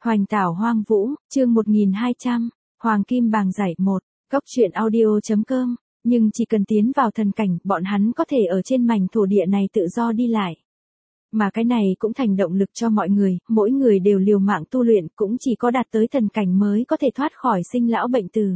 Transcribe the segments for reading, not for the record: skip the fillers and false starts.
Hoành tảo hoang vũ, chương 1200, Hoàng Kim Bàng giải 1, Cốc truyện audio.com, nhưng chỉ cần tiến vào thần cảnh, bọn hắn có thể ở trên mảnh thổ địa này tự do đi lại. Mà cái này cũng thành động lực cho mọi người, mỗi người đều liều mạng tu luyện, cũng chỉ có đạt tới thần cảnh mới có thể thoát khỏi sinh lão bệnh tử.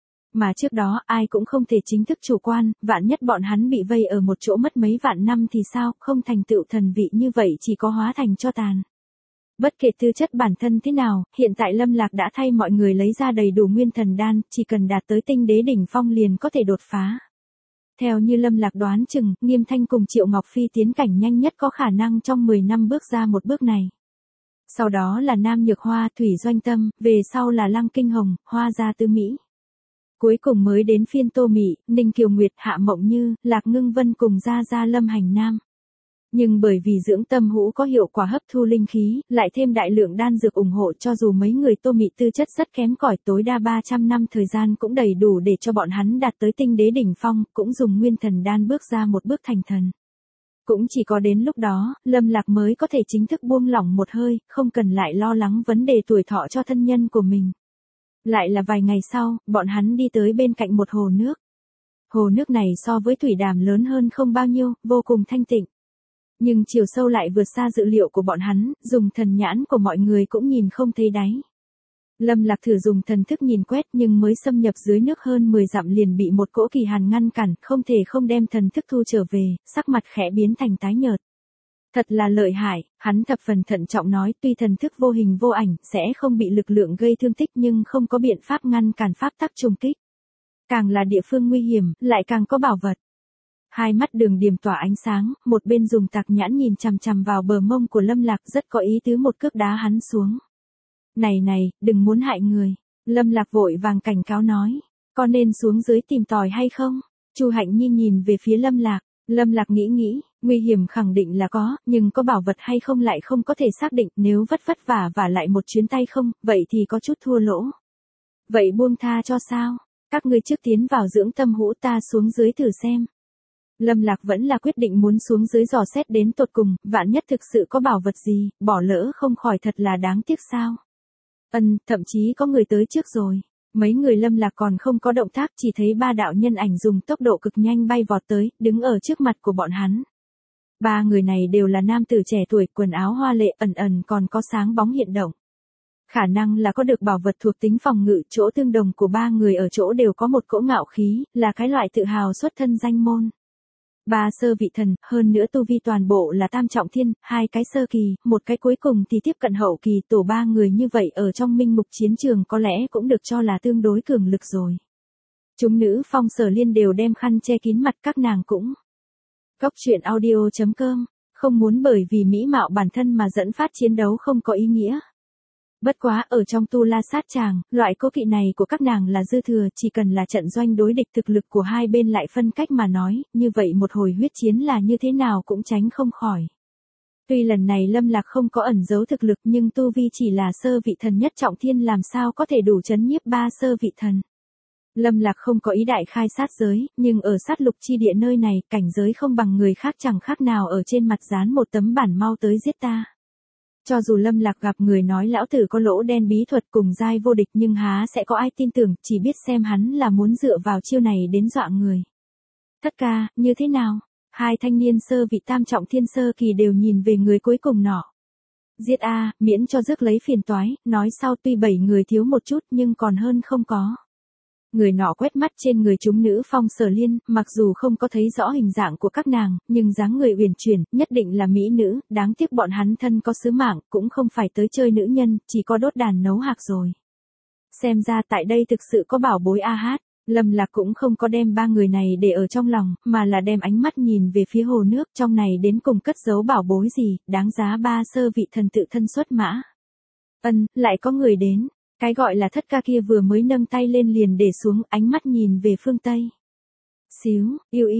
Mà trước đó ai cũng không thể chính thức chủ quan, vạn nhất bọn hắn bị vây ở một chỗ mất mấy vạn năm thì sao, không thành tựu thần vị như vậy chỉ có hóa thành cho tàn. Bất kể tư chất bản thân thế nào, hiện tại Lâm Lạc đã thay mọi người lấy ra đầy đủ nguyên thần đan, chỉ cần đạt tới tinh đế đỉnh phong liền có thể đột phá. Theo như Lâm Lạc đoán chừng, Nghiêm Thanh cùng Triệu Ngọc Phi tiến cảnh nhanh nhất có khả năng trong 10 năm bước ra một bước này. Sau đó là Nam Nhược Hoa, Thủy Doanh Tâm, về sau là Lăng Kinh Hồng, Hoa Gia Tư Mỹ. Cuối cùng mới đến phiên Tô Mị, Ninh Kiều Nguyệt, Hạ Mộng Như, Lạc Ngưng Vân cùng Gia Gia Lâm Hành Nam. Nhưng bởi vì dưỡng tâm hũ có hiệu quả hấp thu linh khí, lại thêm đại lượng đan dược ủng hộ, cho dù mấy người Tô Mị tư chất rất kém cỏi, tối đa 300 năm thời gian cũng đầy đủ để cho bọn hắn đạt tới tinh đế đỉnh phong, cũng dùng nguyên thần đan bước ra một bước thành thần. Cũng chỉ có đến lúc đó, Lâm Lạc mới có thể chính thức buông lỏng một hơi, không cần lại lo lắng vấn đề tuổi thọ cho thân nhân của mình. Lại là vài ngày sau, bọn hắn đi tới bên cạnh một hồ nước. Hồ nước này so với thủy đàm lớn hơn không bao nhiêu, vô cùng thanh tịnh. Nhưng chiều sâu lại vượt xa dự liệu của bọn hắn, dùng thần nhãn của mọi người cũng nhìn không thấy đáy. Lâm Lạc thử dùng thần thức nhìn quét nhưng mới xâm nhập dưới nước hơn 10 dặm liền bị một cỗ kỳ hàn ngăn cản, không thể không đem thần thức thu trở về, sắc mặt khẽ biến thành tái nhợt. Thật là lợi hại, hắn thập phần thận trọng nói, tuy thần thức vô hình vô ảnh, sẽ không bị lực lượng gây thương tích nhưng không có biện pháp ngăn cản pháp tắc trùng kích. Càng là địa phương nguy hiểm, lại càng có bảo vật. Hai mắt Đường Điềm tỏa ánh sáng, một bên dùng tạc nhãn nhìn chằm chằm vào bờ mông của Lâm Lạc, rất có ý tứ một cước đá hắn xuống. Này, đừng muốn hại người. Lâm Lạc vội vàng cảnh cáo nói, có nên xuống dưới tìm tòi hay không? Chu Hạnh Nhi nhìn về phía Lâm Lạc. Lâm Lạc nghĩ, nguy hiểm khẳng định là có, nhưng có bảo vật hay không lại không có thể xác định, nếu vất vả và lại một chuyến tay không, vậy thì có chút thua lỗ. Vậy buông tha cho sao? Các ngươi trước tiến vào dưỡng tâm hũ, ta xuống dưới thử xem. Lâm Lạc vẫn là quyết định muốn xuống dưới dò xét đến tột cùng, vạn nhất thực sự có bảo vật gì, bỏ lỡ không khỏi thật là đáng tiếc sao. Thậm chí có người tới trước rồi. Mấy người Lâm Lạc còn không có động tác, chỉ thấy ba đạo nhân ảnh dùng tốc độ cực nhanh bay vọt tới, đứng ở trước mặt của bọn hắn. Ba người này đều là nam tử trẻ tuổi, quần áo hoa lệ, ẩn còn có sáng bóng hiện động. Khả năng là có được bảo vật thuộc tính phòng ngự, chỗ tương đồng của ba người ở chỗ đều có một cỗ ngạo khí, là cái loại tự hào xuất thân danh môn. Ba sơ vị thần, hơn nữa tu vi toàn bộ là tam trọng thiên, hai cái sơ kỳ, một cái cuối cùng thì tiếp cận hậu kỳ, tổ ba người như vậy ở trong minh mục chiến trường có lẽ cũng được cho là tương đối cường lực rồi. Chúng nữ Phong Sở Liên đều đem khăn che kín mặt, các nàng cũng. Cốc truyện audio.com, không muốn bởi vì mỹ mạo bản thân mà dẫn phát chiến đấu không có ý nghĩa. Bất quá ở trong tu la sát tràng, loại cố kỵ này của các nàng là dư thừa, chỉ cần là trận doanh đối địch thực lực của hai bên lại phân cách mà nói, như vậy một hồi huyết chiến là như thế nào cũng tránh không khỏi. Tuy lần này Lâm Lạc không có ẩn giấu thực lực nhưng tu vi chỉ là sơ vị thần nhất trọng thiên, làm sao có thể đủ chấn nhiếp ba sơ vị thần. Lâm Lạc không có ý đại khai sát giới, nhưng ở sát lục chi địa nơi này, cảnh giới không bằng người khác, chẳng khác nào ở trên mặt dán một tấm bản mau tới giết ta. Cho dù Lâm Lạc gặp người nói lão tử có lỗ đen bí thuật cùng giai vô địch nhưng há sẽ có ai tin tưởng, chỉ biết xem hắn là muốn dựa vào chiêu này đến dọa người. Thất ca, như thế nào? Hai thanh niên sơ vị tam trọng thiên sơ kỳ đều nhìn về người cuối cùng nọ. Giết a, miễn cho rước lấy phiền toái, nói sau tuy 7 người thiếu một chút nhưng còn hơn không có. Người nọ quét mắt trên người chúng nữ Phong Sở Liên, mặc dù không có thấy rõ hình dạng của các nàng, nhưng dáng người uyển chuyển, nhất định là mỹ nữ, đáng tiếc bọn hắn thân có sứ mạng, cũng không phải tới chơi nữ nhân, chỉ có đốt đàn nấu hạc rồi. Xem ra tại đây thực sự có bảo bối a hát. Lâm Lạc cũng không có đem ba người này để ở trong lòng, mà là đem ánh mắt nhìn về phía hồ nước, trong này đến cùng cất giấu bảo bối gì, đáng giá ba sơ vị thần tự thân xuất mã. Lại có người đến. Cái gọi là thất ca kia vừa mới nâng tay lên liền để xuống, ánh mắt nhìn về phương Tây. Xíu,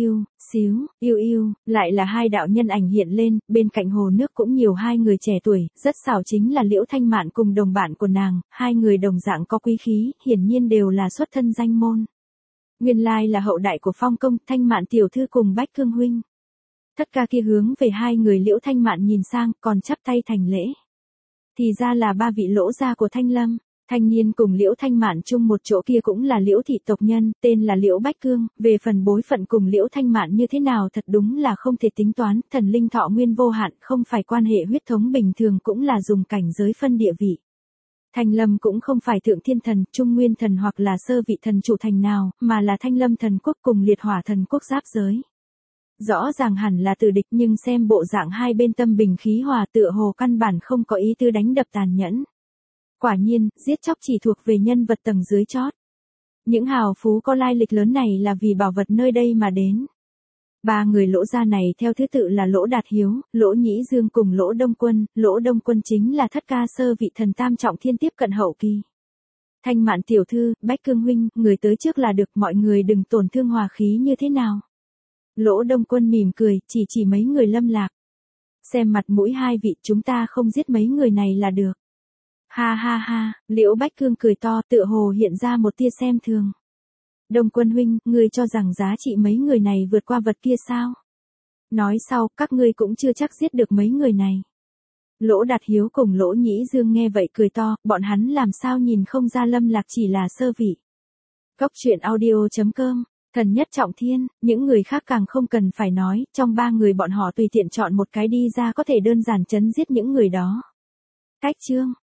yêu, lại là hai đạo nhân ảnh hiện lên, bên cạnh hồ nước cũng nhiều hai người trẻ tuổi, rất xảo, chính là Liễu Thanh Mạn cùng đồng bạn của nàng, hai người đồng dạng có quý khí, hiển nhiên đều là xuất thân danh môn. Nguyên lai là hậu đại của Phong công, Thanh Mạn tiểu thư cùng Bách Cương huynh. Thất ca kia hướng về hai người Liễu Thanh Mạn nhìn sang, còn chắp tay thành lễ. Thì ra là ba vị lỗ gia của Thanh Lâm. Thanh niên cùng Liễu Thanh Mạn chung một chỗ kia cũng là Liễu thị tộc nhân, tên là Liễu Bách Cương, về phần bối phận cùng Liễu Thanh Mạn như thế nào thật đúng là không thể tính toán, thần linh thọ nguyên vô hạn, không phải quan hệ huyết thống bình thường cũng là dùng cảnh giới phân địa vị. Thanh Lâm cũng không phải thượng thiên thần, trung nguyên thần hoặc là sơ vị thần chủ thành nào, mà là Thanh Lâm thần quốc cùng liệt hỏa thần quốc giáp giới. Rõ ràng hẳn là tử địch nhưng xem bộ dạng hai bên tâm bình khí hòa tựa hồ căn bản không có ý tư đánh đập tàn nhẫn. Quả nhiên, giết chóc chỉ thuộc về nhân vật tầng dưới chót. Những hào phú có lai lịch lớn này là vì bảo vật nơi đây mà đến. Ba người Lỗ gia này theo thứ tự là Lỗ Đạt Hiếu, Lỗ Nhĩ Dương cùng Lỗ Đông Quân. Lỗ Đông Quân chính là thất ca sơ vị thần tam trọng thiên tiếp cận hậu kỳ. Thanh Mạn tiểu thư, Bách Cương huynh, người tới trước là được, mọi người đừng tổn thương hòa khí như thế nào. Lỗ Đông Quân mỉm cười, chỉ mấy người lâm lạc. Xem mặt mũi hai vị, chúng ta không giết mấy người này là được. Ha ha ha, Liễu Bách Cương cười to, tựa hồ hiện ra một tia xem thường. Đông Quân huynh, ngươi cho rằng giá trị mấy người này vượt qua vật kia sao? Nói sau, các ngươi cũng chưa chắc giết được mấy người này. Lỗ Đạt Hiếu cùng Lỗ Nhĩ Dương nghe vậy cười to, bọn hắn làm sao nhìn không ra lâm lạc chỉ là sơ vị. Cốc truyện audio.com, thần nhất trọng thiên, những người khác càng không cần phải nói, trong ba người bọn họ tùy tiện chọn một cái đi ra có thể đơn giản chấn giết những người đó. Cách chương